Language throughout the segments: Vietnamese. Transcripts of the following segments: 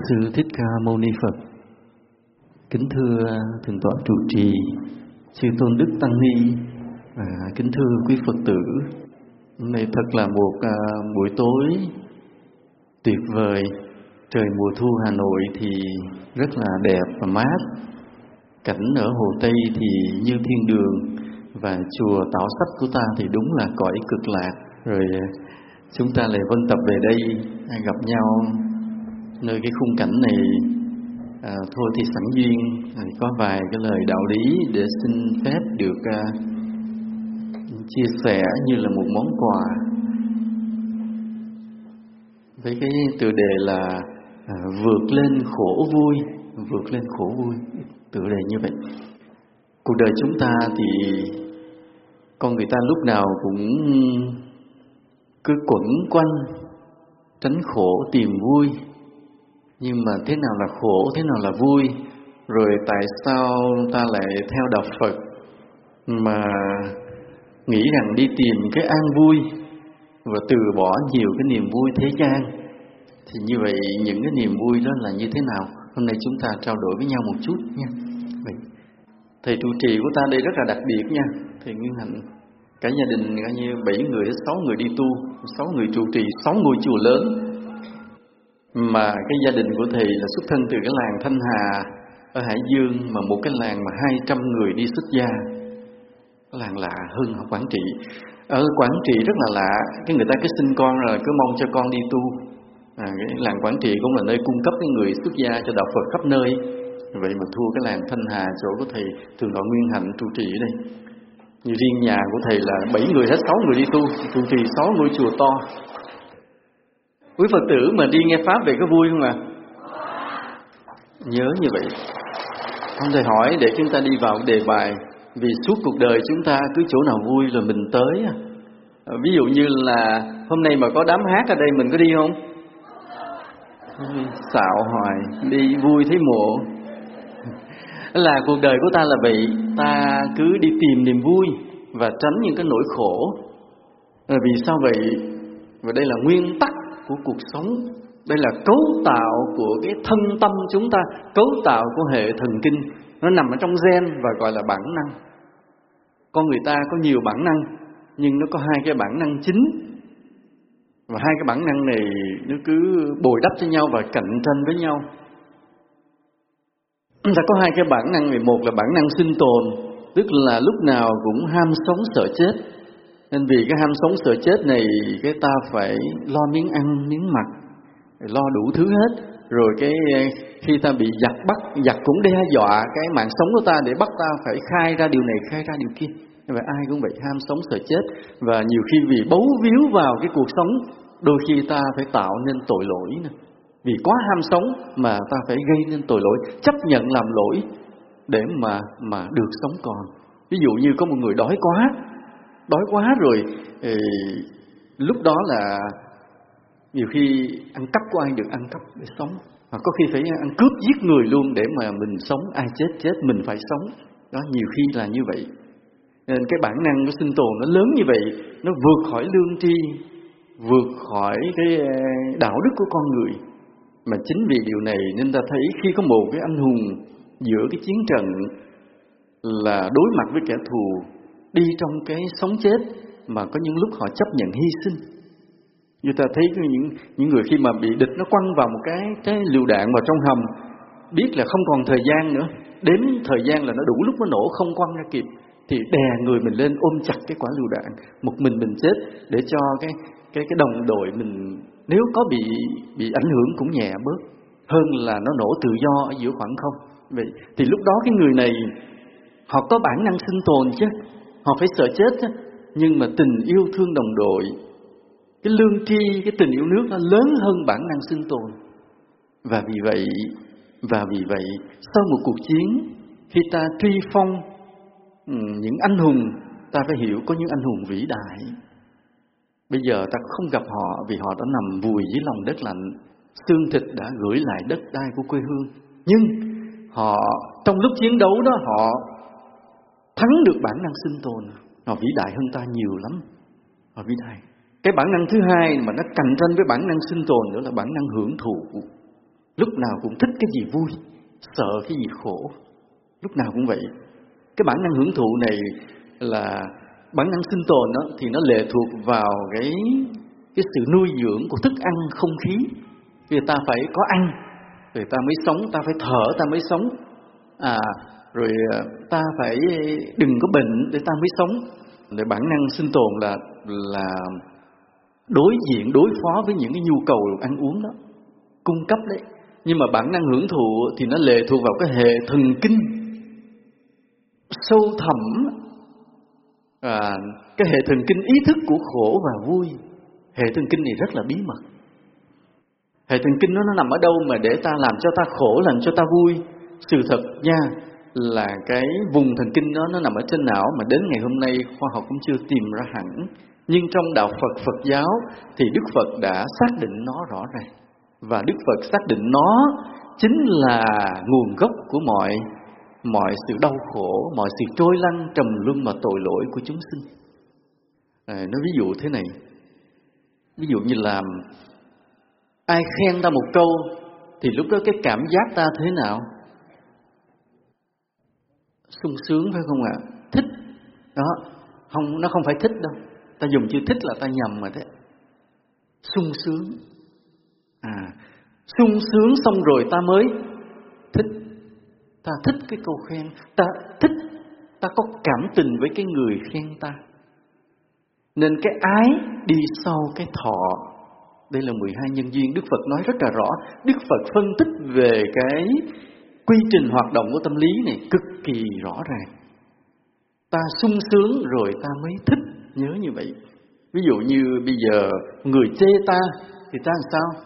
Sư Thích Ca Mâu Ni Phật. Kính thưa Thượng tọa trụ trì, Chư Tôn Đức Tăng Ni, và kính thưa quý Phật tử. Hôm nay thật là một buổi tối tuyệt vời. Trời mùa thu Hà Nội thì rất là đẹp và mát. Cảnh ở Hồ Tây thì như thiên đường, và chùa Tảo Sắc của ta thì đúng là cõi cực lạc. Rồi chúng ta lại vân tập về đây gặp nhau nơi cái khung cảnh này. Thôi thì sẵn duyên có vài cái lời đạo lý để xin phép được chia sẻ như là một món quà, với cái tựa đề là vượt lên khổ vui. Vượt lên khổ vui, tựa đề như vậy. Cuộc đời chúng ta thì con người ta lúc nào cũng cứ quẩn quanh tránh khổ tìm vui. Nhưng mà thế nào là khổ, thế nào là vui? Rồi tại sao ta lại theo đạo Phật mà nghĩ rằng đi tìm cái an vui và từ bỏ nhiều cái niềm vui thế gian? Thì như vậy những cái niềm vui đó là như thế nào? Hôm nay chúng ta trao đổi với nhau một chút nha. Vậy, thầy trụ trì của ta đây rất là đặc biệt nha. Thầy Nguyên Hạnh, cả gia đình coi như 7 người, 6 người đi tu, 6 người trụ trì, 6 ngôi chùa lớn. Mà cái gia đình của thầy là xuất thân từ cái làng Thanh Hà ở Hải Dương, mà một cái làng mà 200 người đi xuất gia. Cái làng lạ hơn ở Quảng Trị. Ở Quảng Trị rất là lạ, cái người ta cứ sinh con rồi cứ mong cho con đi tu. Cái làng Quảng Trị cũng là nơi cung cấp cái người xuất gia cho đạo Phật khắp nơi. Vậy mà thua cái làng Thanh Hà chỗ của thầy Thượng tọa Nguyên Hạnh trụ trì ở đây. Như riêng nhà của thầy là 7 người hết 6 người đi tu, trụ trì 6 ngôi chùa to. Quý Phật tử mà đi nghe Pháp về có vui không ạ? Nhớ như vậy. Không thể hỏi để chúng ta đi vào đề bài. Vì suốt cuộc đời chúng ta cứ chỗ nào vui rồi mình tới. Ví dụ như là hôm nay mà có đám hát ở đây mình có đi không? Xạo hoài, đi vui thấy mộ. Là cuộc đời của ta là vậy. Ta cứ đi tìm niềm vui và tránh những cái nỗi khổ. Vì sao vậy? Và đây là nguyên tắc của cuộc sống. Đây là cấu tạo của cái thân tâm chúng ta, cấu tạo của hệ thần kinh. Nó nằm ở trong gen và gọi là bản năng. Con người ta có nhiều bản năng, nhưng nó có 2 cái bản năng chính. Và 2 cái bản năng này nó cứ bồi đắp cho nhau và cạnh tranh với nhau. Ta có 2 cái bản năng này. Một là bản năng sinh tồn, tức là lúc nào cũng ham sống sợ chết. Nên vì cái ham sống sợ chết này, cái ta phải lo miếng ăn, miếng mặc, lo đủ thứ hết. Rồi cái khi ta bị giặc bắt, giặc cũng đe dọa cái mạng sống của ta để bắt ta phải khai ra điều này, khai ra điều kia. Và ai cũng vậy, ham sống sợ chết. Và nhiều khi vì bấu víu vào cái cuộc sống, đôi khi ta phải tạo nên tội lỗi nữa. Vì quá ham sống mà ta phải gây nên tội lỗi, chấp nhận làm lỗi để mà được sống còn. Ví dụ như có một người đói quá rồi, lúc đó là nhiều khi ăn cắp của ai được ăn cắp để sống, hoặc có khi phải ăn cướp giết người luôn để mà mình sống. Ai chết mình phải sống. Đó, nhiều khi là như vậy. Nên cái bản năng của sinh tồn nó lớn như vậy, nó vượt khỏi lương tri, vượt khỏi cái đạo đức của con người. Mà chính vì điều này nên ta thấy khi có một cái anh hùng giữa cái chiến trận là đối mặt với kẻ thù, đi trong cái sống chết, mà có những lúc họ chấp nhận hy sinh. Như ta thấy những người khi mà bị địch nó quăng vào một cái lựu đạn vào trong hầm, biết là không còn thời gian nữa, đếm thời gian là nó đủ lúc nó nổ, không quăng ra kịp, thì đè người mình lên ôm chặt cái quả lựu đạn, một mình chết để cho cái đồng đội mình nếu có bị ảnh hưởng cũng nhẹ bớt hơn là nó nổ tự do ở giữa khoảng không. Vậy thì lúc đó cái người này họ có bản năng sinh tồn chứ, họ phải sợ chết chứ, nhưng mà tình yêu thương đồng đội, cái lương tri, cái tình yêu nước nó lớn hơn bản năng sinh tồn. Và vì vậy sau một cuộc chiến, khi ta truy phong những anh hùng, ta phải hiểu có những anh hùng vĩ đại. Bây giờ ta không gặp họ vì họ đã nằm vùi dưới lòng đất lạnh, xương thịt đã gửi lại đất đai của quê hương. Nhưng họ trong lúc chiến đấu đó, họ thắng được bản năng sinh tồn. Họ vĩ đại hơn ta nhiều lắm. Họ vĩ đại. Cái bản năng thứ hai mà nó cạnh tranh với bản năng sinh tồn nữa là bản năng hưởng thụ. lúc nào cũng thích cái gì vui, sợ cái gì khổ, lúc nào cũng vậy. Cái bản năng hưởng thụ này là bản năng sinh tồn đó, thì nó lệ thuộc vào cái sự nuôi dưỡng của thức ăn, không khí. Vì ta phải có ăn rồi ta mới sống, ta phải thở ta mới sống, rồi ta phải đừng có bệnh để ta mới sống. Để bản năng sinh tồn là đối diện, đối phó với những cái nhu cầu ăn uống đó, cung cấp đấy. Nhưng mà bản năng hưởng thụ thì nó lệ thuộc vào cái hệ thần kinh sâu thẳm, cái hệ thần kinh ý thức của khổ và vui. Hệ thần kinh này rất là bí mật. Hệ thần kinh nó nằm ở đâu mà để ta làm cho ta khổ, làm cho ta vui? Sự thật nha, là cái vùng thần kinh đó nó nằm ở trên não, mà đến ngày hôm nay khoa học cũng chưa tìm ra hẳn. Nhưng trong đạo Phật giáo thì Đức Phật đã xác định nó rõ ràng. Và Đức Phật xác định nó chính là nguồn gốc của mọi sự đau khổ, mọi sự trôi lăn, trầm luân và tội lỗi của chúng sinh. Nói ví dụ thế này. Ví dụ như là ai khen ta một câu thì lúc đó cái cảm giác ta thế nào? Sung sướng phải không ạ? Thích. Đó, nó không phải thích đâu. Ta dùng chữ thích là ta nhầm rồi đấy. Sung sướng. Sung sướng xong rồi ta mới thích. Ta thích cái câu khen. Ta thích, ta có cảm tình với cái người khen ta. Nên cái ái đi sau cái thọ. Đây là 12 nhân duyên. Đức Phật nói rất là rõ. Đức Phật phân tích về cái quy trình hoạt động của tâm lý này cực kỳ rõ ràng. Ta sung sướng rồi ta mới thích. Nhớ như vậy. Ví dụ như bây giờ người chê ta thì ta làm sao?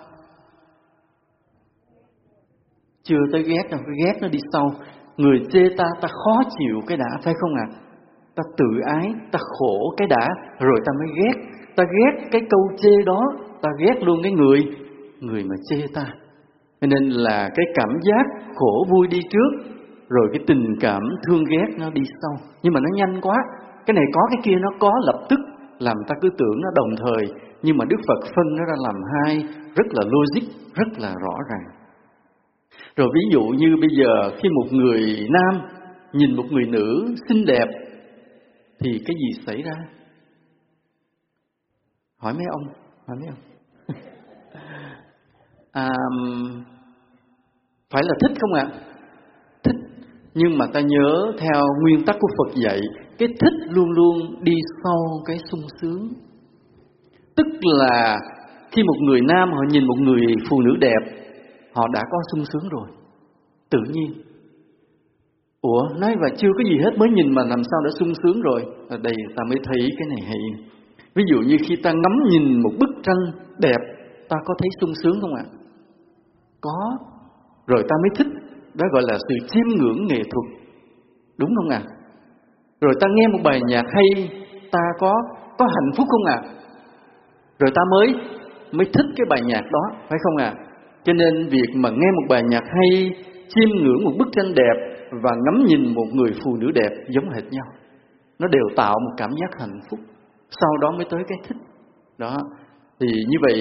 Chưa tới ghét đâu, cái ghét nó đi sau. Người chê ta, ta khó chịu cái đã, phải không ạ? Ta tự ái, ta khổ cái đã, rồi ta mới ghét. Ta ghét cái câu chê đó, ta ghét luôn cái người mà chê ta. Nên là cái cảm giác khổ vui đi trước, rồi cái tình cảm thương ghét nó đi sau. Nhưng mà nó nhanh quá, cái này có cái kia nó có lập tức, làm ta cứ tưởng nó đồng thời. Nhưng mà Đức Phật phân nó ra làm hai, rất là logic, rất là rõ ràng. Rồi ví dụ như bây giờ khi một người nam nhìn một người nữ xinh đẹp thì cái gì xảy ra? Hỏi mấy ông. Phải là thích không ạ? Thích. Nhưng mà ta nhớ theo nguyên tắc của Phật dạy, cái thích luôn luôn đi sau cái sung sướng. Tức là khi một người nam họ nhìn một người phụ nữ đẹp, họ đã có sung sướng rồi, tự nhiên. Ủa, nói và chưa có gì hết, mới nhìn mà làm sao đã sung sướng rồi? Ở đây ta mới thấy cái này hay. Ví dụ như khi ta ngắm nhìn một bức tranh đẹp, ta có thấy sung sướng không ạ? Có. Rồi ta mới thích. Đó gọi là sự chiêm ngưỡng nghệ thuật. Đúng không ạ? Rồi ta nghe một bài nhạc hay, ta có hạnh phúc không ạ? Rồi ta mới thích cái bài nhạc đó, phải không ạ? Cho nên việc mà nghe một bài nhạc hay, chiêm ngưỡng một bức tranh đẹp và ngắm nhìn một người phụ nữ đẹp giống hệt nhau. Nó đều tạo một cảm giác hạnh phúc. Sau đó mới tới cái thích. Đó. Thì như vậy,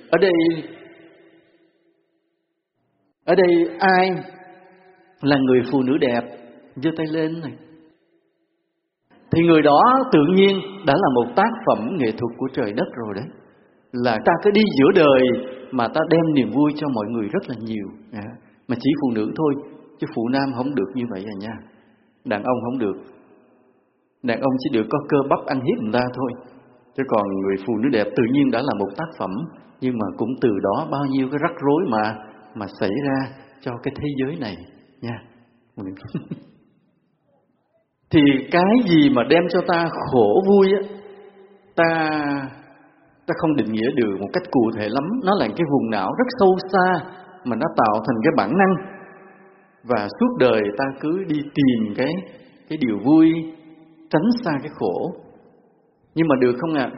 ở đây ai là người phụ nữ đẹp? Giơ tay lên này. Thì người đó tự nhiên đã là một tác phẩm nghệ thuật của trời đất rồi đấy. Là ta cứ đi giữa đời mà ta đem niềm vui cho mọi người rất là nhiều. Mà chỉ phụ nữ thôi, chứ phụ nam không được như vậy nha. Đàn ông không được. Đàn ông chỉ được có cơ bắp ăn hiếp người ta thôi. Chứ còn người phụ nữ đẹp tự nhiên đã là một tác phẩm. Nhưng mà cũng từ đó bao nhiêu cái rắc rối mà xảy ra cho cái thế giới này nha. Thì cái gì mà đem cho ta khổ vui á, ta không định nghĩa được một cách cụ thể lắm. Nó là cái vùng não rất sâu xa mà nó tạo thành cái bản năng. Và suốt đời ta cứ đi tìm cái điều vui, tránh xa cái khổ. Nhưng mà được không ạ?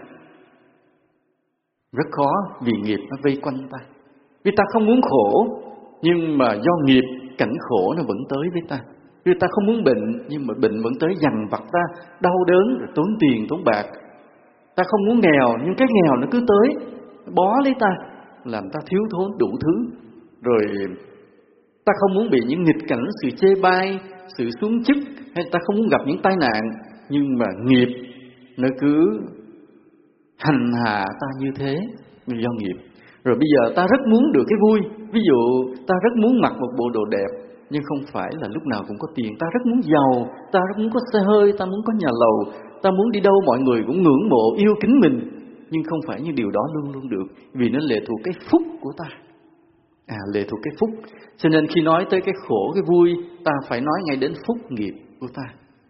Rất khó, vì nghiệp nó vây quanh ta. Vì ta không muốn khổ, nhưng mà do nghiệp, cảnh khổ nó vẫn tới với ta. Vì ta không muốn bệnh, nhưng mà bệnh vẫn tới dằn vặt ta, đau đớn, rồi tốn tiền, tốn bạc. Ta không muốn nghèo, nhưng cái nghèo nó cứ tới, bó lấy ta, làm ta thiếu thốn đủ thứ. Rồi ta không muốn bị những nghịch cảnh, sự chê bai, sự xuống chức, hay ta không muốn gặp những tai nạn, nhưng mà nghiệp nó cứ hành hạ ta như thế vì do nghiệp. Rồi bây giờ ta rất muốn được cái vui, ví dụ ta rất muốn mặc một bộ đồ đẹp, nhưng không phải là lúc nào cũng có tiền. Ta rất muốn giàu, ta rất muốn có xe hơi, ta muốn có nhà lầu, ta muốn đi đâu mọi người cũng ngưỡng mộ, yêu kính mình, nhưng không phải như điều đó luôn luôn được, vì nó lệ thuộc cái phúc của ta. Lệ thuộc cái phúc. Cho nên khi nói tới cái khổ, cái vui, ta phải nói ngay đến phúc nghiệp của ta.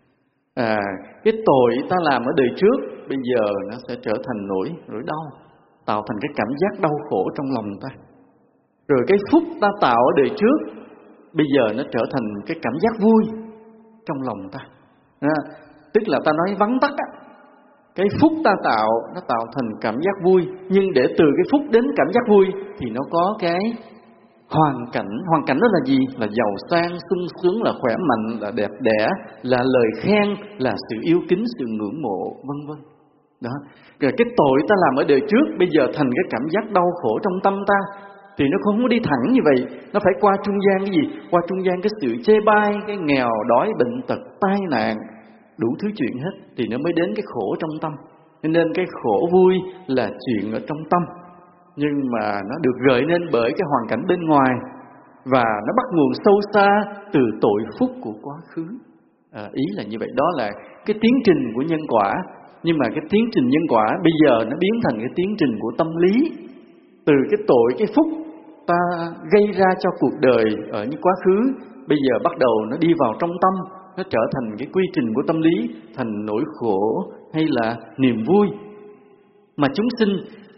Cái tội ta làm ở đời trước, bây giờ nó sẽ trở thành nỗi đau, tạo thành cái cảm giác đau khổ trong lòng ta. Rồi cái phúc ta tạo ở đời trước, bây giờ nó trở thành cái cảm giác vui trong lòng ta. Tức là ta nói vắn tắt á, cái phúc ta tạo, nó tạo thành cảm giác vui. Nhưng để từ cái phúc đến cảm giác vui thì nó có cái hoàn cảnh. Hoàn cảnh đó là gì? Là giàu sang, sung sướng, là khỏe mạnh, là đẹp đẽ, là lời khen, là sự yêu kính, sự ngưỡng mộ, vân vân. Đó. Rồi cái tội ta làm ở đời trước bây giờ thành cái cảm giác đau khổ trong tâm ta, thì nó không có đi thẳng như vậy, nó phải qua trung gian cái gì? Qua trung gian cái sự chê bai, cái nghèo đói, bệnh tật, tai nạn, đủ thứ chuyện hết, thì nó mới đến cái khổ trong tâm. Nên cái khổ vui là chuyện ở trong tâm, nhưng mà nó được gợi nên bởi cái hoàn cảnh bên ngoài, và nó bắt nguồn sâu xa từ tội phúc của quá khứ. Ý là như vậy. Đó là cái tiến trình của nhân quả. Nhưng mà cái tiến trình nhân quả bây giờ nó biến thành cái tiến trình của tâm lý. Từ cái tội, cái phúc ta gây ra cho cuộc đời ở những quá khứ, bây giờ bắt đầu nó đi vào trong tâm, nó trở thành cái quy trình của tâm lý, thành nỗi khổ hay là niềm vui. Mà chúng sinh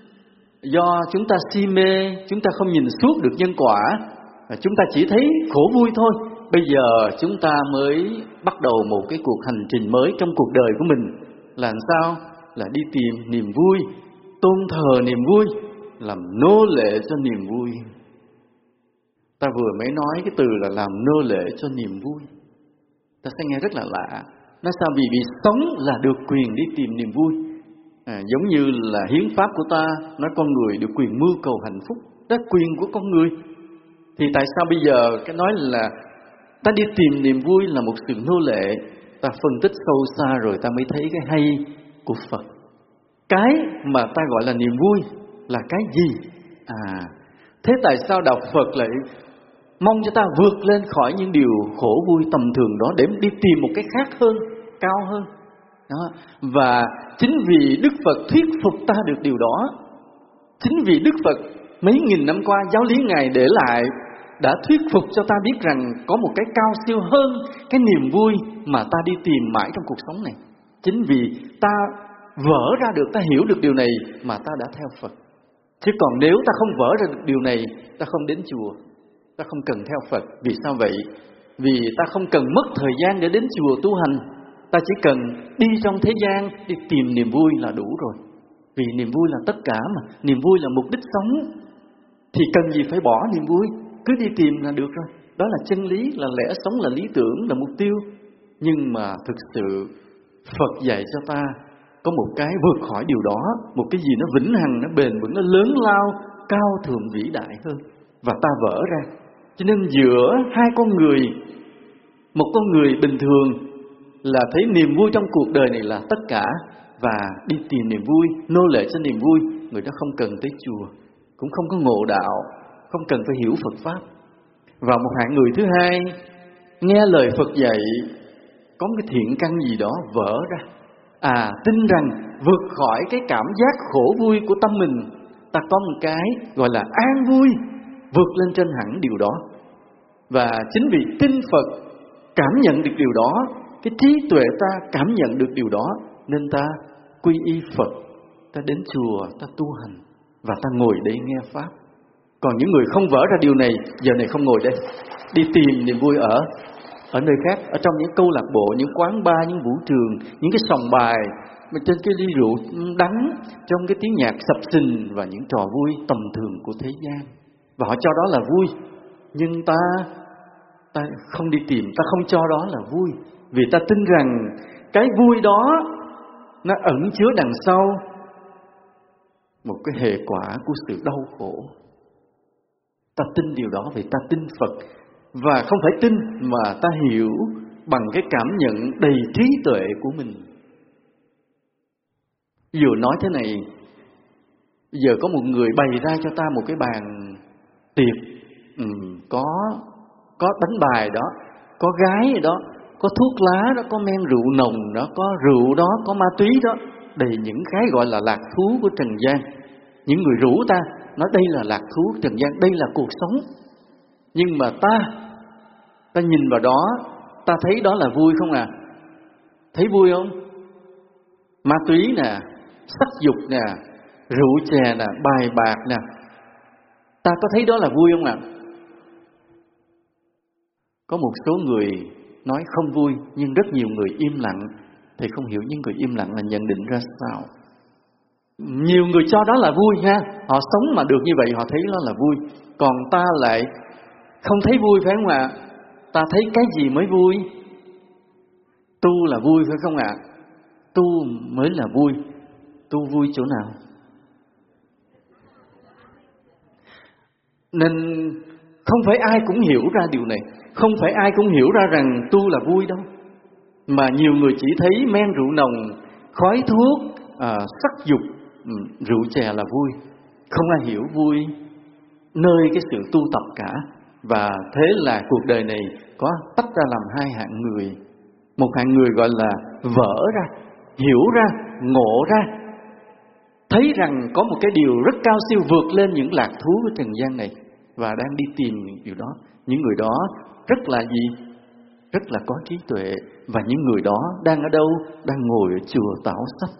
do chúng ta si mê, chúng ta không nhìn suốt được nhân quả, chúng ta chỉ thấy khổ vui thôi. Bây giờ chúng ta mới bắt đầu một cái cuộc hành trình mới trong cuộc đời của mình. Là làm sao? Là đi tìm niềm vui, tôn thờ niềm vui, làm nô lệ cho niềm vui. Ta vừa mới nói cái từ là làm nô lệ cho niềm vui. Ta sẽ nghe rất là lạ. Nói sao? Vì sống là được quyền đi tìm niềm vui. Giống như là hiến pháp của ta nói con người được quyền mưu cầu hạnh phúc. Đó là quyền của con người. Thì tại sao bây giờ cái nói là ta đi tìm niềm vui là một sự nô lệ? Ta phân tích sâu xa rồi ta mới thấy cái hay của Phật. Cái mà ta gọi là niềm vui là cái gì? Thế tại sao đạo Phật lại mong cho ta vượt lên khỏi những điều khổ vui tầm thường đó để đi tìm một cái khác hơn, cao hơn? Đó. Và chính vì Đức Phật thuyết phục ta được điều đó, chính vì Đức Phật mấy nghìn năm qua giáo lý Ngài để lại đã thuyết phục cho ta biết rằng có một cái cao siêu hơn cái niềm vui mà ta đi tìm mãi trong cuộc sống này. Chính vì ta vỡ ra được, ta hiểu được điều này mà ta đã theo Phật. Chứ còn nếu ta không vỡ ra được điều này, ta không đến chùa, ta không cần theo Phật. Vì sao vậy? Vì ta không cần mất thời gian để đến chùa tu hành. Ta chỉ cần đi trong thế gian, đi tìm niềm vui là đủ rồi. Vì niềm vui là tất cả mà, niềm vui là mục đích sống. Thì cần gì phải bỏ niềm vui, cứ đi tìm là được rồi. Đó là chân lý, là lẽ sống, là lý tưởng, là mục tiêu. Nhưng mà thực sự Phật dạy cho ta có một cái vượt khỏi điều đó, một cái gì nó vĩnh hằng, nó bền vững, nó lớn lao, cao thượng vĩ đại hơn. Và ta vỡ ra. Cho nên giữa hai con người, một con người bình thường là thấy niềm vui trong cuộc đời này là tất cả, và đi tìm niềm vui, nô lệ cho niềm vui, người đó không cần tới chùa, cũng không có ngộ đạo, không cần phải hiểu Phật Pháp. Và một hạng người thứ hai nghe lời Phật dạy, có một cái thiện căn gì đó vỡ ra, tin rằng vượt khỏi cái cảm giác khổ vui của tâm mình, ta có một cái gọi là an vui, vượt lên trên hẳn điều đó. Và chính vì tin Phật, cảm nhận được điều đó, cái trí tuệ ta cảm nhận được điều đó, nên ta quy y Phật, ta đến chùa, ta tu hành, và ta ngồi đây nghe Pháp. Còn những người không vỡ ra điều này, giờ này không ngồi đây, đi tìm niềm vui ở nơi khác, ở trong những câu lạc bộ, những quán bar, những vũ trường, những cái sòng bài, trên cái ly rượu đắng, trong cái tiếng nhạc sập sình và những trò vui tầm thường của thế gian. Và họ cho đó là vui. Nhưng ta không đi tìm, ta không cho đó là vui. Vì ta tin rằng cái vui đó nó ẩn chứa đằng sau một cái hệ quả của sự đau khổ. Ta tin điều đó vì ta tin Phật. Và không phải tin mà ta hiểu bằng cái cảm nhận đầy trí tuệ của mình. Vừa nói thế này, giờ có một người bày ra cho ta một cái bàn tiệc, có đánh bài đó, có gái đó, có thuốc lá đó, có men rượu nồng đó, có rượu đó, có ma túy đó, đầy những cái gọi là lạc thú của trần gian. Những người rủ ta nói đây là lạc thú trần gian, đây là cuộc sống. Nhưng mà ta nhìn vào đó, ta thấy đó là vui không à? Thấy vui không? Ma túy nè, sắc dục nè, rượu chè nè, bài bạc nè, ta có thấy đó là vui không ạ? Có một số người nói không vui, nhưng rất nhiều người im lặng. Thì không hiểu những người im lặng là nhận định ra sao. Nhiều người cho đó là vui ha, họ sống mà được như vậy họ thấy đó là vui. Còn ta lại không thấy vui, phải không ạ? Ta thấy cái gì mới vui? Tu là vui phải không ạ? Tu mới là vui. Tu vui chỗ nào? Nên không phải ai cũng hiểu ra điều này. Không phải ai cũng hiểu ra rằng tu là vui đâu. Mà nhiều người chỉ thấy men rượu nồng, khói thuốc, sắc dục, rượu chè là vui. Không ai hiểu vui nơi cái sự tu tập cả. Và thế là cuộc đời này có tách ra làm hai hạng người. Một hạng người gọi là vỡ ra, hiểu ra, ngộ ra, thấy rằng có một cái điều rất cao siêu vượt lên những lạc thú của trần gian này và đang đi tìm những điều đó. Những người đó rất là gì? Rất là có trí tuệ. Và những người đó đang ở đâu? Đang ngồi ở chùa Tảo Sách.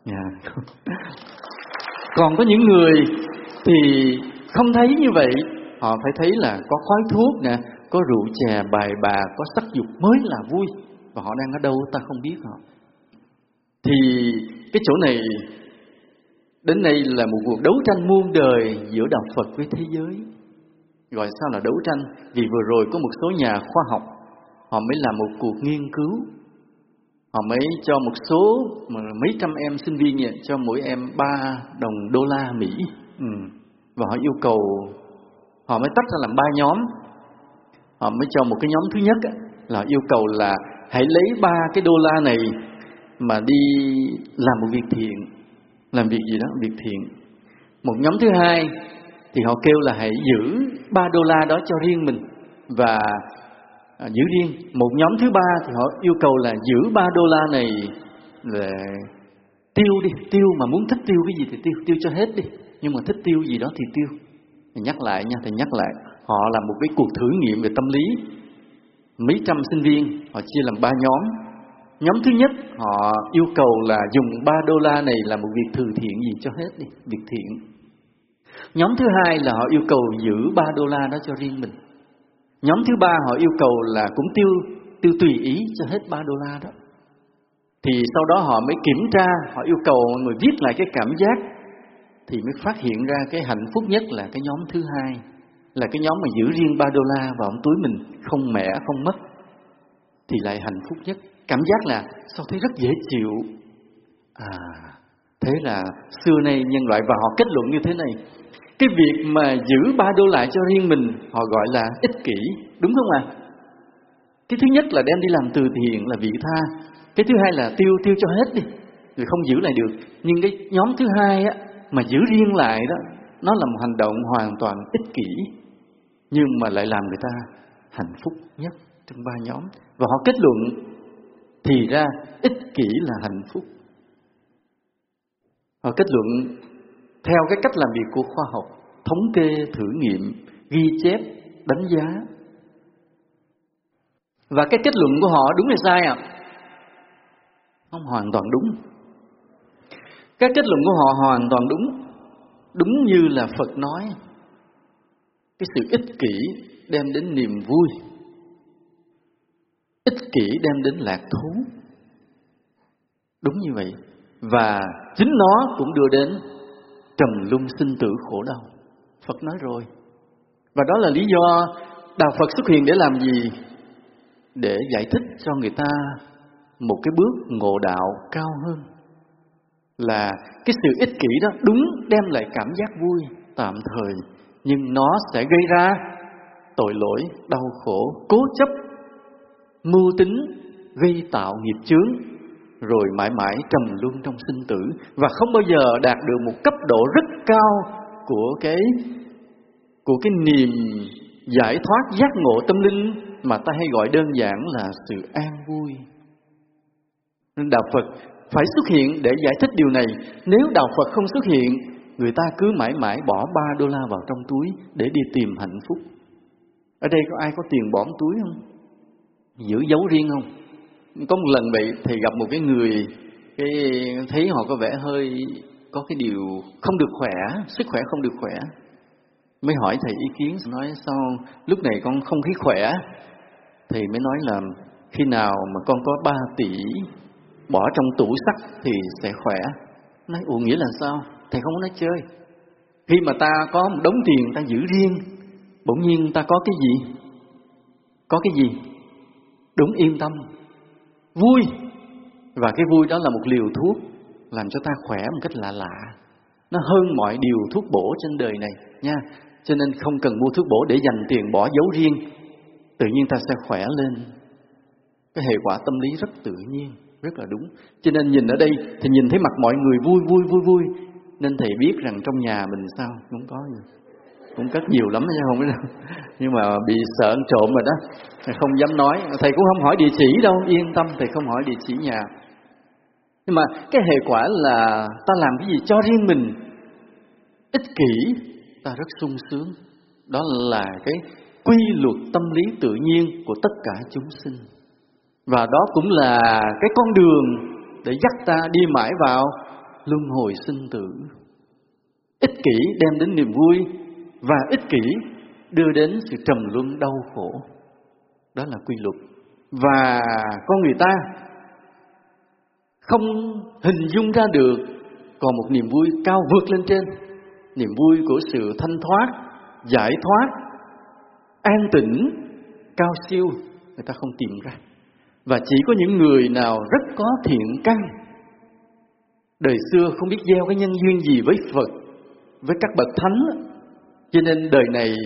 Còn có những người thì không thấy như vậy. Họ phải thấy là có khói thuốc nè, có rượu chè, bài bạc, có sắc dục mới là vui. Và họ đang ở đâu ta không biết họ. Thì cái chỗ này đến nay là một cuộc đấu tranh muôn đời giữa đạo Phật với thế giới. Gọi sao là đấu tranh? Vì vừa rồi có một số nhà khoa học họ mới làm một cuộc nghiên cứu. Họ mới cho một số mấy trăm em sinh viên vậy, cho mỗi em $3 Mỹ. Và họ yêu cầu, họ mới tách ra làm 3 nhóm. Họ mới cho một cái nhóm thứ nhất là yêu cầu là hãy lấy 3 cái $, này mà đi làm một việc thiện. Làm việc gì đó, việc thiện. Một nhóm thứ hai thì họ kêu là hãy giữ $3 đó cho riêng mình và giữ riêng. Một nhóm thứ ba thì họ yêu cầu là giữ $3 này là tiêu đi, tiêu mà muốn thích tiêu cái gì thì tiêu cho hết đi, nhưng mà thích tiêu gì đó thì tiêu. Thì nhắc lại nha, thì nhắc lại, họ làm một cái cuộc thử nghiệm về tâm lý. Mấy trăm sinh viên họ chia làm 3 nhóm. Nhóm thứ nhất họ yêu cầu là dùng $3 này làm một việc từ thiện gì cho hết đi, việc thiện. Nhóm thứ hai là họ yêu cầu giữ $3 đó cho riêng mình. Nhóm thứ ba họ yêu cầu là cũng tiêu tùy ý cho hết $3 đó. Thì sau đó họ mới kiểm tra, họ yêu cầu mọi người viết lại cái cảm giác. Thì mới phát hiện ra cái hạnh phúc nhất là cái nhóm thứ hai, là cái nhóm mà giữ riêng $3 vào trong túi mình, không mẻ, không mất, thì lại hạnh phúc nhất. Cảm giác là sao thấy rất dễ chịu. Thế là xưa nay nhân loại, và họ kết luận như thế này: cái việc mà giữ $3 lại cho riêng mình họ gọi là ích kỷ, đúng không ạ? Cái thứ nhất là đem đi làm từ thiện là vị tha. Cái thứ hai là tiêu cho hết đi, rồi không giữ lại được. Nhưng cái nhóm thứ hai á, mà giữ riêng lại đó, nó là một hành động hoàn toàn ích kỷ, nhưng mà lại làm người ta hạnh phúc nhất trong 3 nhóm. Và họ kết luận thì ra ích kỷ là hạnh phúc. Họ kết luận theo cái cách làm việc của khoa học, thống kê, thử nghiệm, ghi chép, đánh giá. Và cái kết luận của họ đúng hay sai ạ? Không, hoàn toàn đúng. Các kết luận của họ hoàn toàn đúng. Đúng như là Phật nói, cái sự ích kỷ đem đến niềm vui, ích kỷ đem đến lạc thú. Đúng như vậy. Và chính nó cũng đưa đến trầm luân sinh tử khổ đau. Phật nói rồi. Và đó là lý do Đạo Phật xuất hiện để làm gì? Để giải thích cho người ta một cái bước ngộ đạo cao hơn. Là cái sự ích kỷ đó đúng đem lại cảm giác vui tạm thời, nhưng nó sẽ gây ra tội lỗi, đau khổ, cố chấp, mưu tính, gây tạo nghiệp chướng, rồi mãi mãi trầm luân trong sinh tử, và không bao giờ đạt được một cấp độ rất cao của cái niềm giải thoát, giác ngộ tâm linh mà ta hay gọi đơn giản là sự an vui. Nên đạo Phật phải xuất hiện để giải thích điều này. Nếu đạo Phật không xuất hiện, người ta cứ mãi mãi bỏ $3 vào trong túi để đi tìm hạnh phúc. Ở đây có ai có tiền bỏ trong túi không? Giữ dấu riêng không? Có một lần vậy thì gặp một cái người, thấy họ có vẻ hơi có cái điều không được khỏe, sức khỏe không được khỏe. Mới hỏi thầy ý kiến, nói sao lúc này con không khí khỏe. Thầy mới nói là khi nào mà con có 3 tỷ bỏ trong tủ sắt thì sẽ khỏe. Nói ủa nghĩa là sao? Thầy không có nói chơi. Khi mà ta có một đống tiền ta giữ riêng, bỗng nhiên ta có cái gì? Có cái gì? Đúng, yên tâm, vui. Và cái vui đó là một liều thuốc làm cho ta khỏe một cách lạ lạ. Nó hơn mọi điều thuốc bổ trên đời này nha. Cho nên không cần mua thuốc bổ để dành tiền bỏ dấu riêng, tự nhiên ta sẽ khỏe lên. Cái hệ quả tâm lý rất tự nhiên, rất là đúng. Cho nên nhìn ở đây thì nhìn thấy mặt mọi người vui, nên thầy biết rằng trong nhà mình sao cũng có gì, cũng cất nhiều lắm chứ không biết đâu. Nhưng mà bị sợ ăn trộm rồi đó, thầy không dám nói. Thầy cũng không hỏi địa chỉ đâu, yên tâm, thầy không hỏi địa chỉ nhà. Nhưng mà cái hệ quả là ta làm cái gì cho riêng mình, ích kỷ, ta rất sung sướng. Đó là cái quy luật tâm lý tự nhiên của tất cả chúng sinh. Và đó cũng là cái con đường để dắt ta đi mãi vào luân hồi sinh tử. Ích kỷ đem đến niềm vui, và ích kỷ đưa đến sự trầm luân đau khổ. Đó là quy luật. Và con người ta không hình dung ra được còn một niềm vui cao vượt lên trên. Niềm vui của sự thanh thoát, giải thoát, an tĩnh, cao siêu, người ta không tìm ra. Và chỉ có những người nào rất có thiện căn, đời xưa không biết gieo cái nhân duyên gì với Phật, với các bậc thánh, cho nên đời này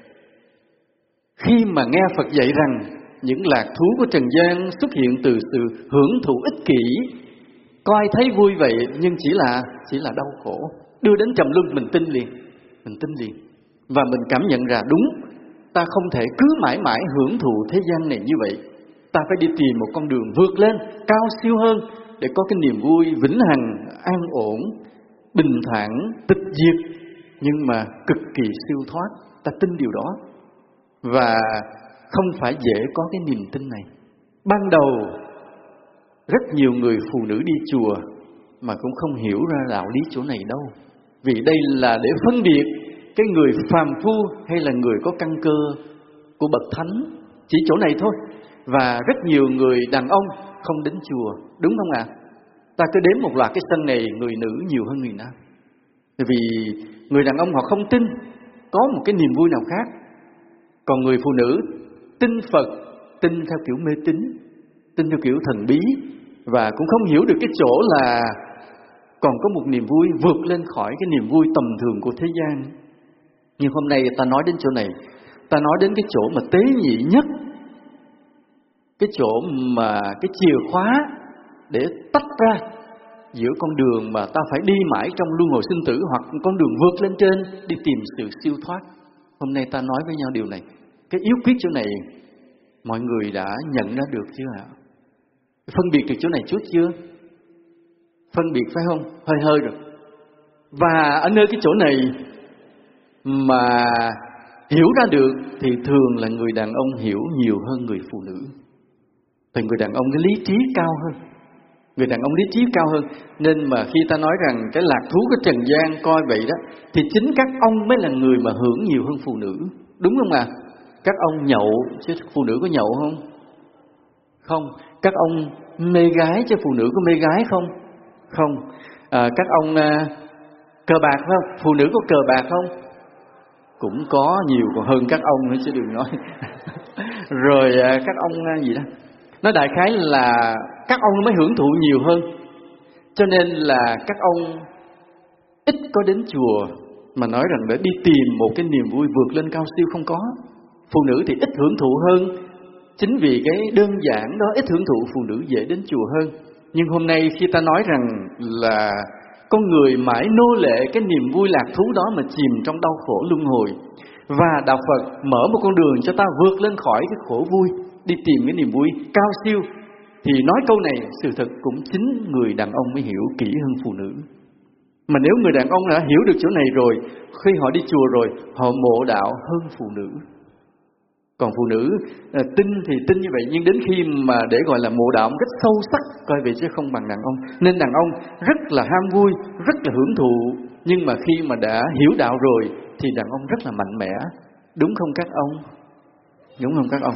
khi mà nghe Phật dạy rằng những lạc thú của trần gian xuất hiện từ sự hưởng thụ ích kỷ, coi thấy vui vậy nhưng chỉ là đau khổ, đưa đến trầm luân, mình tin liền. Và mình cảm nhận ra đúng, ta không thể cứ mãi mãi hưởng thụ thế gian này như vậy. Ta phải đi tìm một con đường vượt lên, cao siêu hơn, để có cái niềm vui vĩnh hằng, an ổn, bình thản, tịch diệt, nhưng mà cực kỳ siêu thoát. Ta tin điều đó. Và không phải dễ có cái niềm tin này. Ban đầu rất nhiều người phụ nữ đi chùa mà cũng không hiểu ra đạo lý chỗ này đâu. Vì đây là để phân biệt cái người phàm phu hay là người có căn cơ của bậc thánh, chỉ chỗ này thôi. Và rất nhiều người đàn ông không đến chùa, đúng không ạ? Ta cứ đếm một loạt cái sân này, người nữ nhiều hơn người nam. Vì người đàn ông họ không tin có một cái niềm vui nào khác. Còn người phụ nữ tin Phật, tin theo kiểu mê tín, tin theo kiểu thần bí, và cũng không hiểu được cái chỗ là còn có một niềm vui vượt lên khỏi cái niềm vui tầm thường của thế gian. Nhưng hôm nay ta nói đến chỗ này, ta nói đến cái chỗ mà tế nhị nhất, cái chỗ mà cái chìa khóa để tách ra giữa con đường mà ta phải đi mãi trong luân hồi sinh tử, hoặc con đường vượt lên trên đi tìm sự siêu thoát. Hôm nay ta nói với nhau điều này. Cái yếu quyết chỗ này mọi người đã nhận ra được chưa ạ? Phân biệt được chỗ này chút chưa? Phân biệt phải không? Hơi rồi. Và ở nơi cái chỗ này mà hiểu ra được thì thường là người đàn ông hiểu nhiều hơn người phụ nữ. Thì người đàn ông cái lý trí cao hơn. Người đàn ông lý trí cao hơn. Nên mà khi ta nói rằng cái lạc thú của trần gian coi vậy đó, thì chính các ông mới là người mà hưởng nhiều hơn phụ nữ. Đúng không ạ? Các ông nhậu chứ phụ nữ có nhậu không? Không. Các ông mê gái chứ phụ nữ có mê gái không? Không. Các ông cờ bạc phải không? Phụ nữ có cờ bạc không? Cũng có, nhiều còn hơn các ông nữa chứ đừng nói. Rồi các ông gì đó. Nói đại khái là các ông mới hưởng thụ nhiều hơn. Cho nên là các ông ít có đến chùa, mà nói rằng để đi tìm một cái niềm vui vượt lên cao siêu, không có. Phụ nữ thì ít hưởng thụ hơn. Chính vì cái đơn giản đó, ít hưởng thụ, phụ nữ dễ đến chùa hơn. Nhưng hôm nay khi ta nói rằng là con người mãi nô lệ cái niềm vui lạc thú đó mà chìm trong đau khổ luân hồi, và Đạo Phật mở một con đường cho ta vượt lên khỏi cái khổ vui, đi tìm cái niềm vui cao siêu, thì nói câu này sự thật cũng chính người đàn ông mới hiểu kỹ hơn phụ nữ. Mà nếu người đàn ông đã hiểu được chỗ này rồi, khi họ đi chùa rồi, họ mộ đạo hơn phụ nữ. Còn phụ nữ tin thì tin như vậy, nhưng đến khi mà để gọi là mộ đạo một cách sâu sắc, coi vậy chứ không bằng đàn ông. Nên đàn ông rất là ham vui, rất là hưởng thụ, nhưng mà khi mà đã hiểu đạo rồi thì đàn ông rất là mạnh mẽ. Đúng không các ông? Đúng không các ông?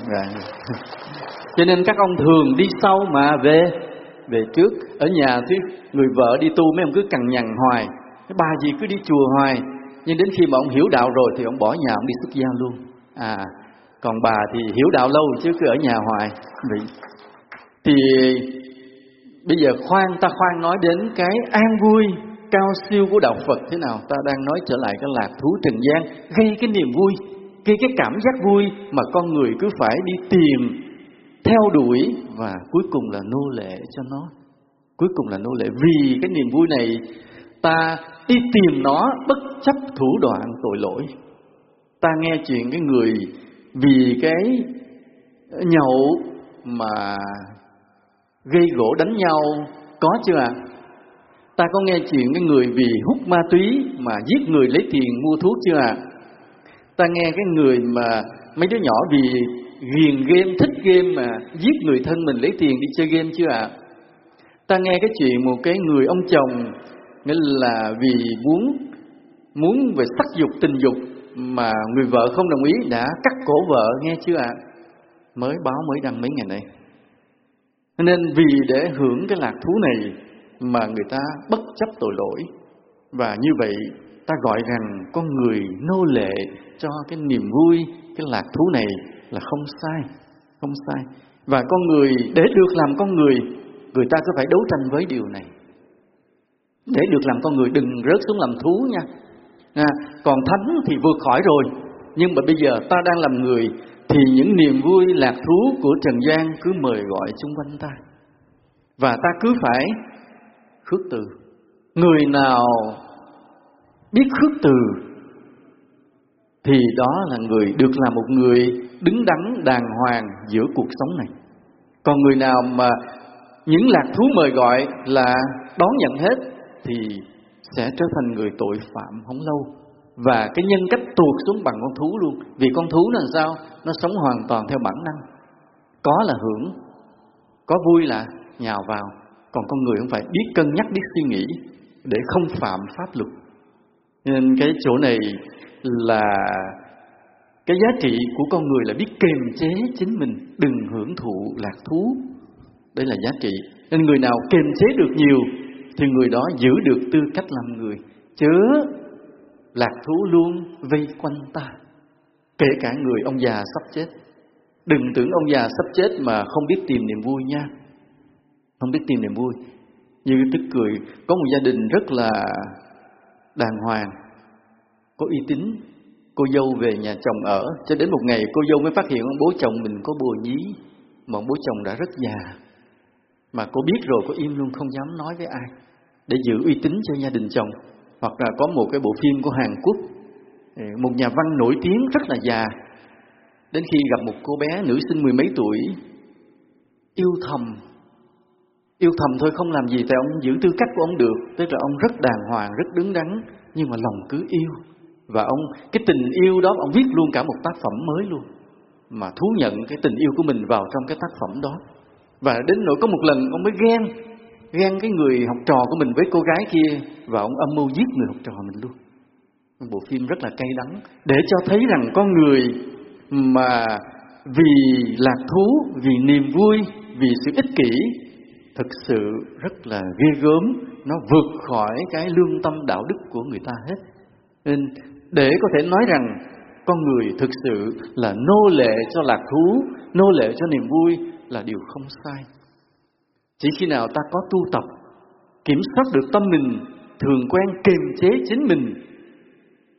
Cho nên các ông thường đi sau mà về trước. Ở nhà thì người vợ đi tu, mấy ông cứ cằn nhằn hoài, cái bà gì cứ đi chùa hoài. Nhưng đến khi mà ông hiểu đạo rồi thì ông bỏ nhà, ông đi xuất gia luôn. Còn bà thì hiểu đạo lâu chứ cứ ở nhà hoài. Thì bây giờ ta khoan nói đến cái an vui cao siêu của đạo Phật thế nào. Ta đang nói trở lại cái lạc thú trần gian, gây cái niềm vui, gây cái cảm giác vui mà con người cứ phải đi tìm, theo đuổi, và cuối cùng là nô lệ cho nó. Cuối cùng là nô lệ. Vì cái niềm vui này ta đi tìm nó bất chấp thủ đoạn tội lỗi. Ta nghe chuyện cái người vì cái nhậu mà gây gỗ đánh nhau, có chưa ạ? Ta có nghe chuyện cái người vì hút ma túy mà giết người lấy tiền mua thuốc chưa ạ? Ta nghe cái người mà mấy đứa nhỏ vì ghiền game, thích game mà giết người thân mình lấy tiền đi chơi game chưa ạ? Ta nghe cái chuyện một cái người ông chồng nghĩa là vì muốn về sắc dục, tình dục mà người vợ không đồng ý đã cắt cổ vợ, nghe chưa ạ? Mới báo mới đăng mấy ngày nay. Nên vì để hưởng cái lạc thú này mà người ta bất chấp tội lỗi. Và như vậy ta gọi rằng con người nô lệ cho cái niềm vui, cái lạc thú này là không sai. Và con người để được làm con người, người ta cứ phải đấu tranh với điều này. Để được làm con người đừng rớt xuống làm thú nha. Còn thánh thì vượt khỏi rồi, nhưng mà bây giờ ta đang làm người thì những niềm vui lạc thú của trần gian cứ mời gọi xung quanh ta, và ta cứ phải khước từ. Người nào biết khước từ thì đó là người được làm một người đứng đắn đàng hoàng giữa cuộc sống này. Còn người nào mà những lạc thú mời gọi là đón nhận hết thì sẽ trở thành người tội phạm không lâu, và cái nhân cách tuột xuống bằng con thú luôn. Vì con thú là sao? Nó sống hoàn toàn theo bản năng, có là hưởng, có vui là nhào vào. Còn con người không phải, biết cân nhắc, biết suy nghĩ để không phạm pháp luật. Nên cái chỗ này là cái giá trị của con người là biết kiềm chế chính mình, đừng hưởng thụ lạc thú. Đây là giá trị. Nên người nào kiềm chế được nhiều thì người đó giữ được tư cách làm người, chớ lạc thú luôn vây quanh ta. Kể cả người ông già sắp chết, đừng tưởng ông già sắp chết mà không biết tìm niềm vui nha. Không biết tìm niềm vui. Như tức cười, có một gia đình rất là đàng hoàng, có uy tín. Cô dâu về nhà chồng ở, cho đến một ngày cô dâu mới phát hiện ông bố chồng mình có bồ nhí, mà ông bố chồng đã rất già. Mà cô biết rồi, cô im luôn, không dám nói với ai, để giữ uy tín cho gia đình chồng. Hoặc là có một cái bộ phim của Hàn Quốc, một nhà văn nổi tiếng rất là già, đến khi gặp một cô bé nữ sinh 10 mấy tuổi, yêu thầm thôi, không làm gì, tại ông giữ tư cách của ông được. Tức là ông rất đàng hoàng, rất đứng đắn, nhưng mà lòng cứ yêu. Và ông, cái tình yêu đó ông viết luôn cả một tác phẩm mới luôn, mà thú nhận cái tình yêu của mình vào trong cái tác phẩm đó. Và đến nỗi có một lần ông mới ghen cái người học trò của mình với cô gái kia, và ông âm mưu giết người học trò mình luôn. Một bộ phim rất là cay đắng, để cho thấy rằng con người mà vì lạc thú, vì niềm vui, vì sự ích kỷ, thực sự rất là ghê gớm. Nó vượt khỏi cái lương tâm đạo đức của người ta hết. Nên để có thể nói rằng con người thực sự là nô lệ cho lạc thú, nô lệ cho niềm vui là điều không sai. Chỉ khi nào ta có tu tập, kiểm soát được tâm mình, thường quen kiềm chế chính mình,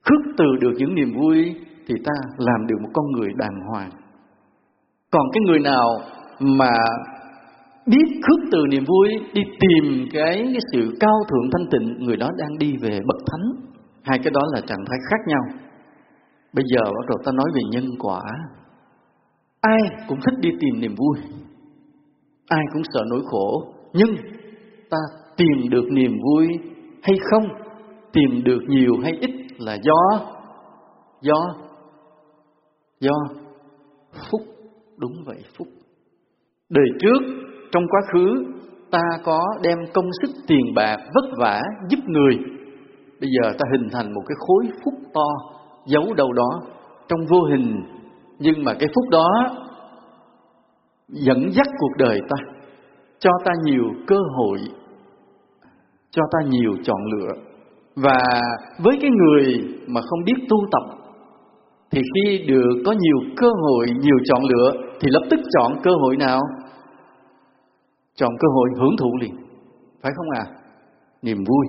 khước từ được những niềm vui thì ta làm được một con người đàng hoàng. Còn cái người nào mà biết khước từ niềm vui, đi tìm cái sự cao thượng thanh tịnh, người đó đang đi về bậc thánh. Hai cái đó là trạng thái khác nhau. Bây giờ bắt đầu ta nói về nhân quả. Ai cũng thích đi tìm niềm vui, ai cũng sợ nỗi khổ. Nhưng ta tìm được niềm vui hay không, tìm được nhiều hay ít là do phúc. Đúng vậy, phúc. Đời trước, trong quá khứ, ta có đem công sức tiền bạc vất vả giúp người. Bây giờ ta hình thành một cái khối phúc to giấu đâu đó trong vô hình. Nhưng mà cái phúc đó dẫn dắt cuộc đời ta, cho ta nhiều cơ hội, cho ta nhiều chọn lựa. Và với cái người mà không biết tu tập thì khi được có nhiều cơ hội, nhiều chọn lựa thì lập tức chọn cơ hội nào? Chọn cơ hội hưởng thụ liền, phải không à? Niềm vui,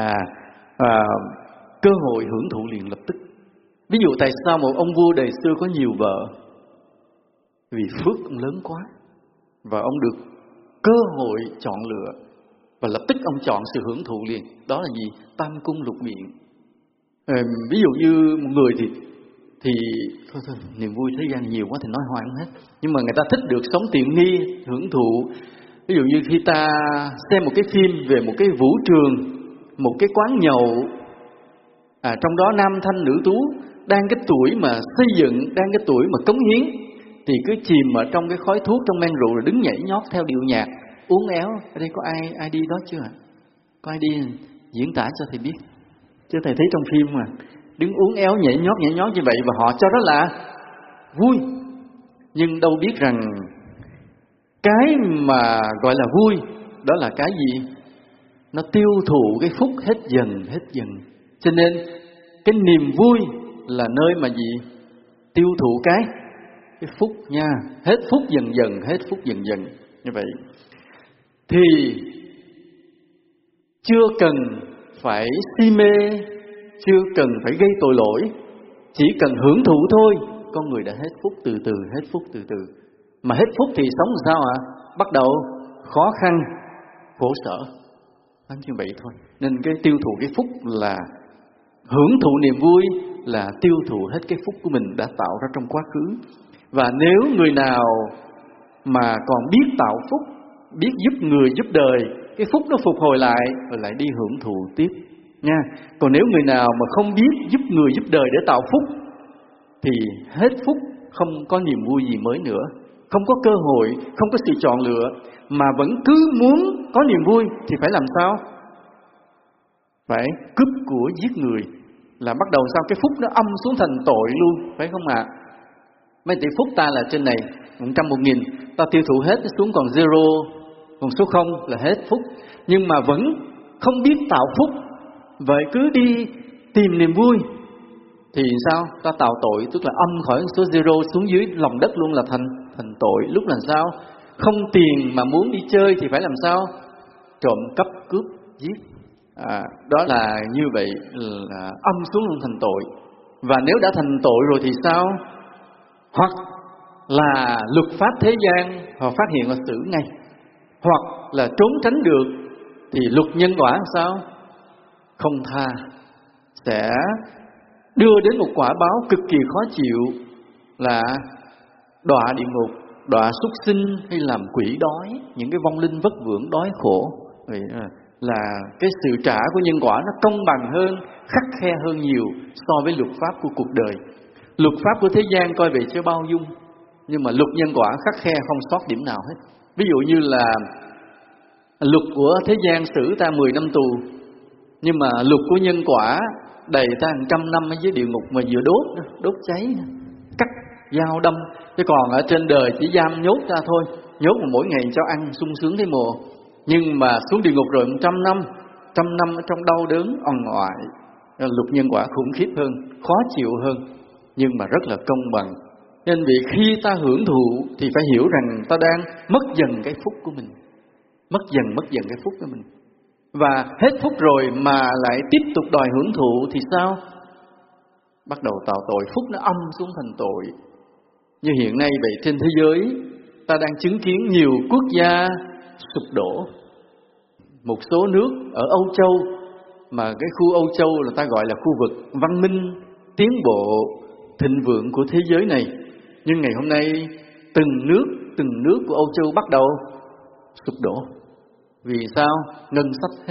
cơ hội hưởng thụ liền lập tức. Ví dụ tại sao một ông vua đời xưa có nhiều vợ? Vì phước ông lớn quá, và ông được cơ hội chọn lựa, và lập tức ông chọn sự hưởng thụ liền. Đó là gì? Tam cung lục viện. Ví dụ như một người thì thôi, niềm vui thế gian nhiều quá thì nói hoài không hết. Nhưng mà người ta thích được sống tiện nghi, hưởng thụ. Ví dụ như khi ta xem một cái phim về một cái vũ trường, một cái quán nhậu, trong đó nam thanh nữ tú, đang cái tuổi mà xây dựng, đang cái tuổi mà cống hiến, thì cứ chìm ở trong cái khói thuốc, trong men rượu, rồi đứng nhảy nhót theo điệu nhạc, uốn éo. Ở đây có ai đi đó chưa? Có ai đi diễn tả cho thầy biết? Chứ thầy thấy trong phim mà đứng uốn éo nhảy nhót như vậy, và họ cho đó là vui. Nhưng đâu biết rằng cái mà gọi là vui đó là cái gì? Nó tiêu thụ cái phúc hết dần. Cho nên cái niềm vui là nơi mà gì? Tiêu thụ cái phúc nha. Hết phúc dần. Như vậy thì chưa cần phải si mê, chưa cần phải gây tội lỗi, chỉ cần hưởng thụ thôi, con người đã hết phúc từ từ. Mà hết phúc thì sống làm sao ạ? Bắt đầu khó khăn, khổ sở. Như vậy thôi. Nên cái tiêu thụ cái phúc là hưởng thụ niềm vui, là tiêu thụ hết cái phúc của mình đã tạo ra trong quá khứ. Và nếu người nào mà còn biết tạo phúc, biết giúp người giúp đời, cái phúc nó phục hồi lại, rồi lại đi hưởng thụ tiếp nha. Còn nếu người nào mà không biết giúp người giúp đời để tạo phúc thì hết phúc, không có niềm vui gì mới nữa, không có cơ hội, không có sự chọn lựa, mà vẫn cứ muốn có niềm vui thì phải làm sao? Phải cướp của giết người, là bắt đầu sao? Cái phúc nó âm xuống thành tội luôn, phải không ạ? Mấy tỷ phúc ta là trên này 100, 1000, ta tiêu thụ hết xuống còn zero, còn số 0 là hết phúc. Nhưng mà vẫn không biết tạo phúc, vậy cứ đi tìm niềm vui thì sao? Ta tạo tội, tức là âm khỏi số zero xuống dưới lòng đất luôn, là thành tội. Lúc làm sao? Không tiền mà muốn đi chơi thì phải làm sao? Trộm cắp cướp giết. Đó là như vậy, là âm xuống luôn thành tội. Và nếu đã thành tội rồi thì sao? Hoặc là luật pháp thế gian họ phát hiện và xử ngay, hoặc là trốn tránh được thì luật nhân quả làm sao? Không tha, sẽ đưa đến một quả báo cực kỳ khó chịu, là đọa địa ngục, đọa súc sinh, hay làm quỷ đói, những cái vong linh vất vưởng đói khổ. Vậy là cái sự trả của nhân quả nó công bằng hơn, khắt khe hơn nhiều so với luật pháp của cuộc đời. Luật pháp của thế gian coi vậy chứ bao dung, nhưng mà luật nhân quả khắt khe không sót điểm nào hết. Ví dụ như là luật của thế gian xử ta 10 năm tù, nhưng mà luật của nhân quả đầy ta 100 năm ở dưới địa ngục mà vừa đốt cháy, cắt dao đâm. Chứ còn ở trên đời chỉ giam nhốt ra thôi, nhốt mà mỗi ngày cho ăn sung sướng thấy mùa. Nhưng mà xuống địa ngục rồi 100 năm ở trong đau đớn òn ngoại. Luật nhân quả khủng khiếp hơn, khó chịu hơn, nhưng mà rất là công bằng. Nên vì khi ta hưởng thụ thì phải hiểu rằng ta đang mất dần cái phúc của mình, mất dần cái phúc của mình. Và hết phúc rồi mà lại tiếp tục đòi hưởng thụ thì sao? bắt đầu tạo tội, phúc nó âm xuống thành tội. Như hiện nay vậy, trên thế giới ta đang chứng kiến nhiều quốc gia sụp đổ. Một số nước ở Âu Châu, mà cái khu Âu Châu là ta gọi là khu vực văn minh, tiến bộ, thịnh vượng của thế giới này. Nhưng ngày hôm nay từng nước của Âu Châu bắt đầu sụp đổ. Vì sao? Ngân sách hết,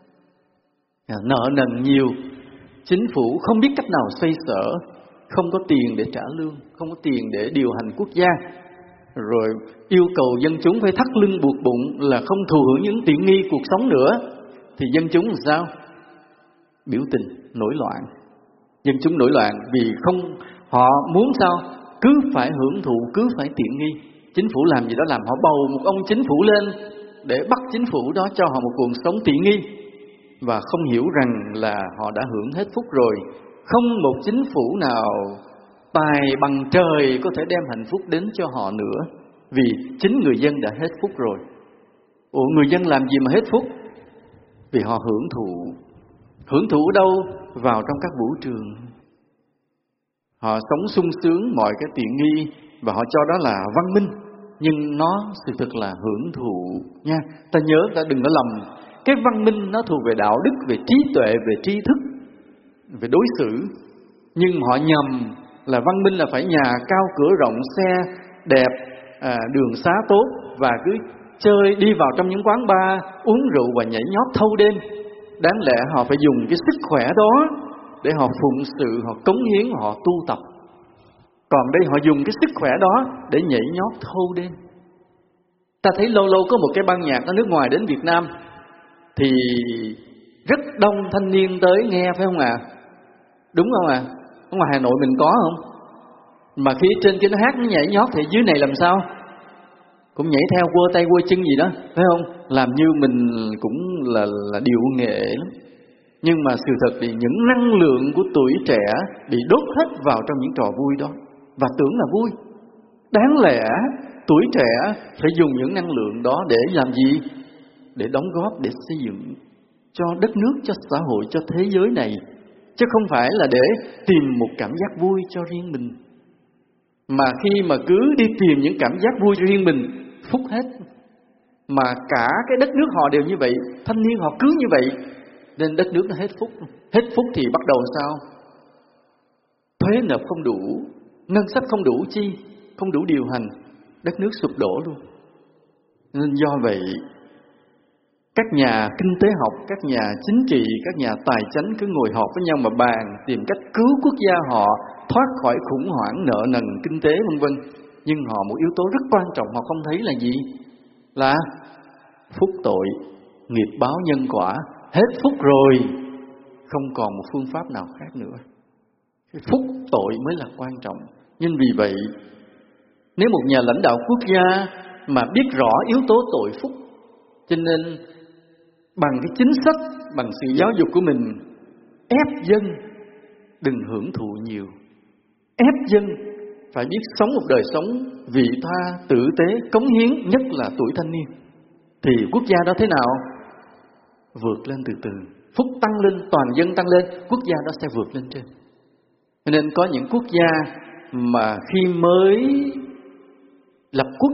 nợ nần nhiều, chính phủ không biết cách nào xoay sở, không có tiền để trả lương, không có tiền để điều hành quốc gia, rồi yêu cầu dân chúng phải thắt lưng buộc bụng là không thụ hưởng những tiện nghi cuộc sống nữa. Thì dân chúng làm sao? Biểu tình, nổi loạn. Dân chúng nổi loạn vì họ muốn sao? Cứ phải hưởng thụ, cứ phải tiện nghi. Chính phủ làm gì đó làm, họ bầu một ông chính phủ lên để bắt chính phủ đó cho họ một cuộc sống tiện nghi, và không hiểu rằng là họ đã hưởng hết phúc rồi. Không một chính phủ nào tài bằng trời có thể đem hạnh phúc đến cho họ nữa, vì chính người dân đã hết phúc rồi. Ủa, người dân làm gì mà hết phúc? Vì họ hưởng thụ. Hưởng thụ ở đâu? Vào trong các vũ trường. Họ sống sung sướng mọi cái tiện nghi và họ cho đó là văn minh, nhưng nó sự thực là hưởng thụ nha. Ta nhớ, ta đừng có lầm. Cái văn minh nó thuộc về đạo đức, về trí tuệ, về tri thức, về đối xử. Nhưng họ nhầm là văn minh là phải nhà cao cửa rộng, xe đẹp, đường xá tốt, và cứ chơi đi vào trong những quán bar, uống rượu và nhảy nhót thâu đêm. Đáng lẽ họ phải dùng cái sức khỏe đó để họ phụng sự, họ cống hiến, họ tu tập. Còn đây họ dùng cái sức khỏe đó để nhảy nhót thâu đêm. Ta thấy lâu lâu có một cái ban nhạc ở nước ngoài đến Việt Nam thì rất đông thanh niên tới nghe, phải không ạ? Đúng không ạ? Ở ngoài Hà Nội mình có không? Mà khi trên kia nó hát, nó nhảy nhót thì dưới này làm sao? Cũng nhảy theo, quơ tay quơ chân gì đó, phải không? Làm như mình cũng là điệu nghệ lắm. Nhưng mà sự thật thì những năng lượng của tuổi trẻ bị đốt hết vào trong những trò vui đó, và tưởng là vui. Đáng lẽ tuổi trẻ phải dùng những năng lượng đó để làm gì? Để đóng góp, để xây dựng cho đất nước, cho xã hội, cho thế giới này. Chứ không phải là để tìm một cảm giác vui cho riêng mình. Mà khi mà cứ đi tìm những cảm giác vui cho riêng mình, phúc hết. Mà cả cái đất nước họ đều như vậy, thanh niên họ cứ như vậy, nên đất nước nó hết phúc. Hết phúc thì bắt đầu sao? Thuế nộp không đủ, ngân sách không đủ chi, không đủ điều hành, đất nước sụp đổ luôn. Nên do vậy, các nhà kinh tế học, các nhà chính trị, các nhà tài chánh cứ ngồi họp với nhau mà bàn tìm cách cứu quốc gia họ thoát khỏi khủng hoảng nợ nần kinh tế vân vân. Nhưng họ một yếu tố rất quan trọng họ không thấy là gì? Là phúc tội, nghiệp báo nhân quả. Hết phúc rồi, không còn một phương pháp nào khác nữa. Phúc tội mới là quan trọng. Nhưng vì vậy, nếu một nhà lãnh đạo quốc gia mà biết rõ yếu tố tội phúc, cho nên bằng cái chính sách, bằng sự giáo dục của mình, ép dân đừng hưởng thụ nhiều, ép dân phải biết sống một đời sống vị tha, tử tế, cống hiến, nhất là tuổi thanh niên, thì quốc gia đó thế nào? Vượt lên từ từ, phúc tăng lên, toàn dân tăng lên, quốc gia đó sẽ vượt lên trên. Cho nên có những quốc gia mà khi mới lập quốc,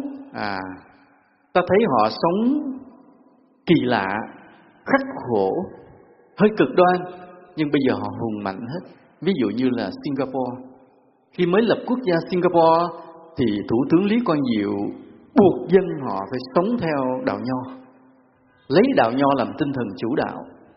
ta thấy họ sống kỳ lạ, khắc khổ, hơi cực đoan, nhưng bây giờ họ hùng mạnh hết. Ví dụ như là Singapore. Khi mới lập quốc gia Singapore thì Thủ tướng Lý Quang Diệu buộc dân họ phải sống theo đạo Nho, lấy đạo Nho làm tinh thần chủ đạo.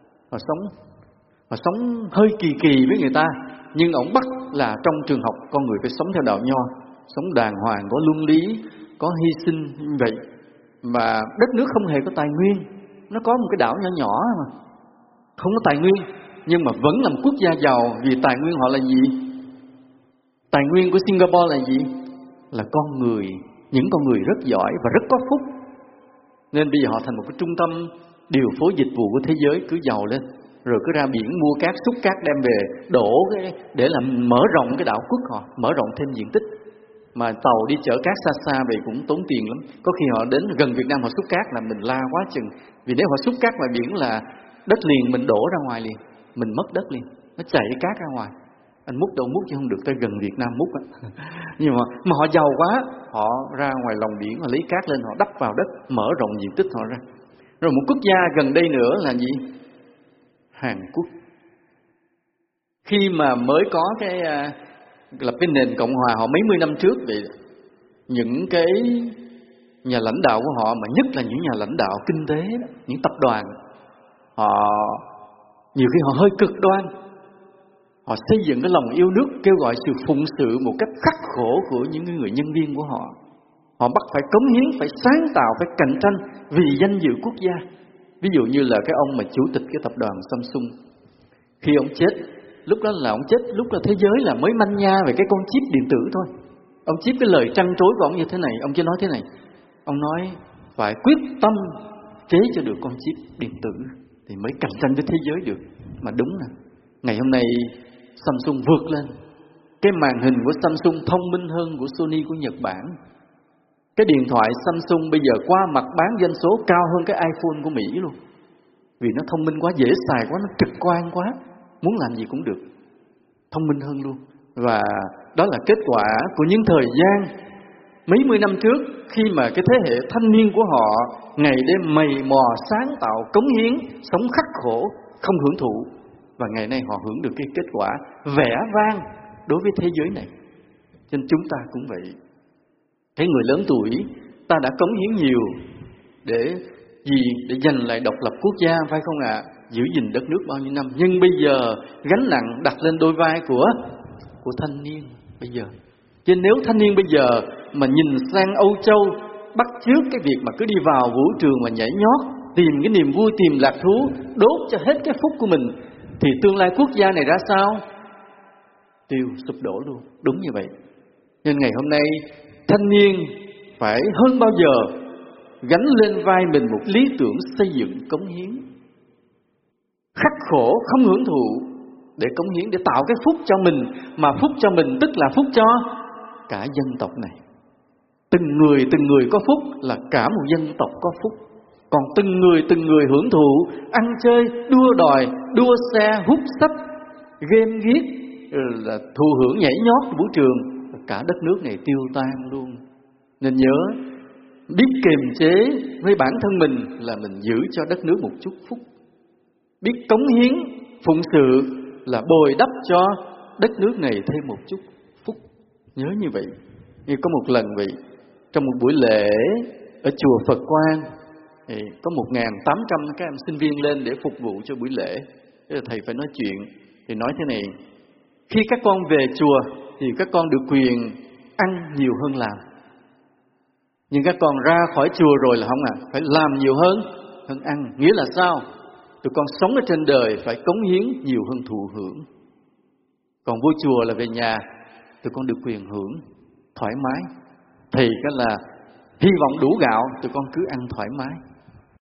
Họ sống hơi kỳ kỳ với người ta, nhưng ông bắt là trong trường học con người phải sống theo đạo Nho, sống đàng hoàng, có luân lý, có hy sinh như vậy. Mà đất nước không hề có tài nguyên, nó có một cái đảo nhỏ nhỏ mà không có tài nguyên, nhưng mà vẫn làm quốc gia giàu vì tài nguyên họ là gì? Tài nguyên của Singapore là gì? Là con người, những con người rất giỏi và rất có phúc. Nên bây giờ họ thành một cái trung tâm điều phối dịch vụ của thế giới, cứ giàu lên, rồi cứ ra biển mua cát, xúc cát đem về đổ để làm mở rộng cái đảo quốc họ, mở rộng thêm diện tích. Mà tàu đi chở cát xa xa về cũng tốn tiền lắm. Có khi họ đến gần Việt Nam họ xúc cát là mình la quá chừng. Vì nếu họ xúc cát ngoài biển là đất liền mình đổ ra ngoài liền, mình mất đất liền, nó chảy cát ra ngoài. Anh múc đâu múc chứ không được tới gần Việt Nam múc á. Nhưng mà họ giàu quá, họ ra ngoài lòng biển, họ lấy cát lên, họ đắp vào đất, mở rộng diện tích họ ra. Rồi một quốc gia gần đây nữa là gì? Hàn Quốc. Khi mà mới có lập cái nền Cộng hòa họ mấy mươi năm trước, vậy những cái nhà lãnh đạo của họ, mà nhất là những nhà lãnh đạo kinh tế đó, những tập đoàn, họ nhiều khi họ hơi cực đoan. Họ xây dựng cái lòng yêu nước, kêu gọi sự phụng sự một cách khắc khổ của những người nhân viên của họ. Họ bắt phải cống hiến, phải sáng tạo, phải cạnh tranh vì danh dự quốc gia. Ví dụ như là cái ông mà chủ tịch cái tập đoàn Samsung, khi ông chết, lúc đó là ông chết lúc là thế giới là mới manh nha về cái con chip điện tử thôi. Ông chip cái lời trăn trối của ông như thế này, ông chỉ nói thế này. Ông nói phải quyết tâm chế cho được con chip điện tử thì mới cạnh tranh với thế giới được. Mà đúng là ngày hôm nay Samsung vượt lên. Cái màn hình của Samsung thông minh hơn của Sony của Nhật Bản. Cái điện thoại Samsung bây giờ qua mặt bán doanh số cao hơn cái iPhone của Mỹ luôn. Vì nó thông minh quá, dễ xài quá, nó trực quan quá, muốn làm gì cũng được. Thông minh hơn luôn. Và đó là kết quả của những thời gian mấy mươi năm trước, khi mà cái thế hệ thanh niên của họ ngày đêm mày mò sáng tạo, cống hiến, sống khắc khổ, không hưởng thụ. Và ngày nay họ hưởng được cái kết quả vẻ vang đối với thế giới này. Cho nên chúng ta cũng vậy. Cái người lớn tuổi, ta đã cống hiến nhiều để gì? Để giành lại độc lập quốc gia, phải không ạ? Giữ gìn đất nước bao nhiêu năm. Nhưng bây giờ gánh nặng đặt lên đôi vai của thanh niên bây giờ. Chứ nếu thanh niên bây giờ mà nhìn sang Âu Châu, bắt chước cái việc mà cứ đi vào vũ trường mà nhảy nhót, tìm cái niềm vui, tìm lạc thú, đốt cho hết cái phúc của mình, thì tương lai quốc gia này ra sao? Tiêu, sụp đổ luôn. Đúng như vậy. Nên ngày hôm nay thanh niên phải hơn bao giờ gánh lên vai mình một lý tưởng xây dựng, cống hiến, khắc khổ, không hưởng thụ, để cống hiến, để tạo cái phúc cho mình. Mà phúc cho mình tức là phúc cho cả dân tộc này. Từng người có phúc là cả một dân tộc có phúc. Còn từng người hưởng thụ, ăn chơi, đua đòi, đua xe, hút sách, game ghiếc, là thụ hưởng nhảy nhót vũ trường, cả đất nước này tiêu tan luôn. Nên nhớ, biết kiềm chế với bản thân mình là mình giữ cho đất nước một chút phúc. Biết cống hiến, phụng sự là bồi đắp cho đất nước này thêm một chút phúc. Nhớ như vậy. Như có một lần vậy, trong một buổi lễ ở chùa Phật Quang, thì có 1.800 các em sinh viên lên để phục vụ cho buổi lễ. Thế là thầy phải nói chuyện. Thì nói thế này: khi các con về chùa thì các con được quyền ăn nhiều hơn làm. Nhưng các con ra khỏi chùa rồi là không phải làm nhiều hơn ăn. Nghĩa là sao? Tụi con sống ở trên đời phải cống hiến nhiều hơn thụ hưởng. Còn vô chùa là về nhà, tụi con được quyền hưởng thoải mái. Thì cái là hy vọng đủ gạo, tụi con cứ ăn thoải mái.